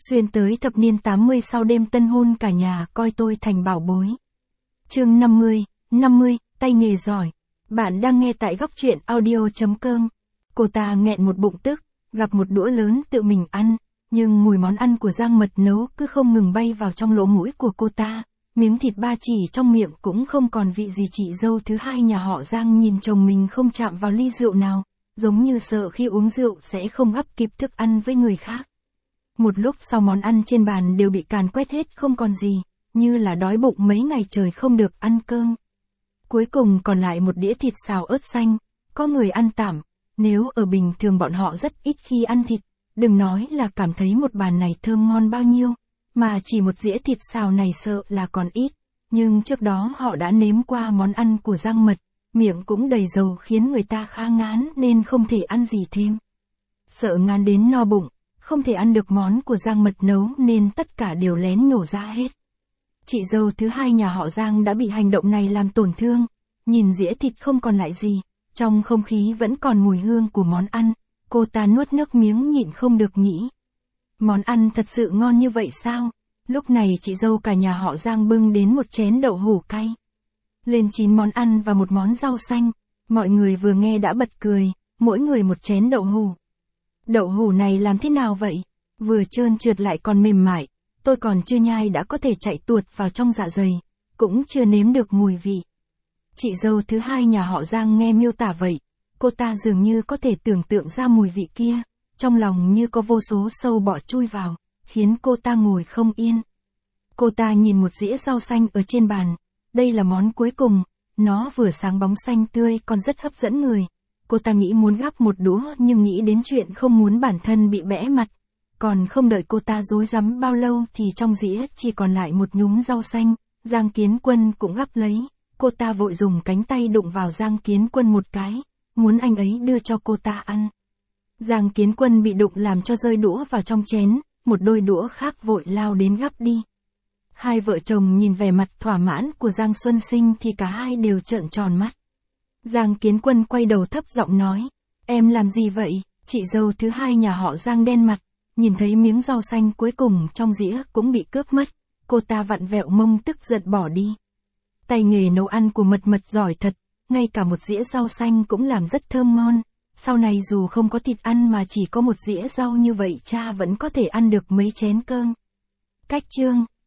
Xuyên tới thập niên 80 sau đêm tân hôn cả nhà coi tôi thành bảo bối. Chương 50, tay nghề giỏi. Bạn đang nghe tại góc truyện audio.com. Cô ta nghẹn một bụng tức, gặp một đũa lớn tự mình ăn, nhưng mùi món ăn của Giang Mật nấu cứ không ngừng bay vào trong lỗ mũi của cô ta. Miếng thịt ba chỉ trong miệng cũng không còn vị gì. Chị dâu thứ hai nhà họ Giang nhìn chồng mình không chạm vào ly rượu nào, giống như sợ khi uống rượu sẽ không gắp kịp thức ăn với người khác. Một lúc sau món ăn trên bàn đều bị càn quét hết không còn gì, như là đói bụng mấy ngày trời không được ăn cơm. Cuối cùng còn lại một đĩa thịt xào ớt xanh, có người ăn tạm, nếu ở bình thường bọn họ rất ít khi ăn thịt, đừng nói là cảm thấy một bàn này thơm ngon bao nhiêu, mà chỉ một dĩa thịt xào này sợ là còn ít, nhưng trước đó họ đã nếm qua món ăn của Giang Mật, miệng cũng đầy dầu khiến người ta khá ngán nên không thể ăn gì thêm. Sợ ngán đến no bụng, không thể ăn được món của Giang Mật nấu nên tất cả đều lén nhổ ra hết. Chị dâu thứ hai nhà họ Giang đã bị hành động này làm tổn thương, nhìn dĩa thịt không còn lại gì, trong không khí vẫn còn mùi hương của món ăn, cô ta nuốt nước miếng nhịn không được nghĩ. Món ăn thật sự ngon như vậy sao? Lúc này chị dâu cả nhà họ Giang bưng đến một chén đậu hủ cay. Lên 9 món ăn và một món rau xanh, mọi người vừa nghe đã bật cười, mỗi người một chén đậu hủ. Đậu hủ này làm thế nào vậy? Vừa trơn trượt lại còn mềm mại, tôi còn chưa nhai đã có thể chạy tuột vào trong dạ dày, cũng chưa nếm được mùi vị. Chị dâu thứ hai nhà họ Giang nghe miêu tả vậy, cô ta dường như có thể tưởng tượng ra mùi vị kia, trong lòng như có vô số sâu bọ chui vào, khiến cô ta ngồi không yên. Cô ta nhìn một dĩa rau xanh ở trên bàn, đây là món cuối cùng, nó vừa sáng bóng xanh tươi còn rất hấp dẫn người. Cô ta nghĩ muốn gắp một đũa nhưng nghĩ đến chuyện không muốn bản thân bị bẽ mặt. Còn không đợi cô ta rối rắm bao lâu thì trong dĩa chỉ còn lại một nhúm rau xanh, Giang Kiến Quân cũng gắp lấy. Cô ta vội dùng cánh tay đụng vào Giang Kiến Quân một cái, muốn anh ấy đưa cho cô ta ăn. Giang Kiến Quân bị đụng làm cho rơi đũa vào trong chén, một đôi đũa khác vội lao đến gắp đi. Hai vợ chồng nhìn vẻ mặt thỏa mãn của Giang Xuân Sinh thì cả hai đều trợn tròn mắt. Giang Kiến Quân quay đầu thấp giọng nói, em làm gì vậy? Chị dâu thứ hai nhà họ Giang đen mặt, nhìn thấy miếng rau xanh cuối cùng trong dĩa cũng bị cướp mất, cô ta vặn vẹo mông tức giận bỏ đi. Tay nghề nấu ăn của Mật giỏi thật, ngay cả một dĩa rau xanh cũng làm rất thơm ngon, sau này dù không có thịt ăn mà chỉ có một dĩa rau như vậy cha vẫn có thể ăn được mấy chén cơm. Cách chương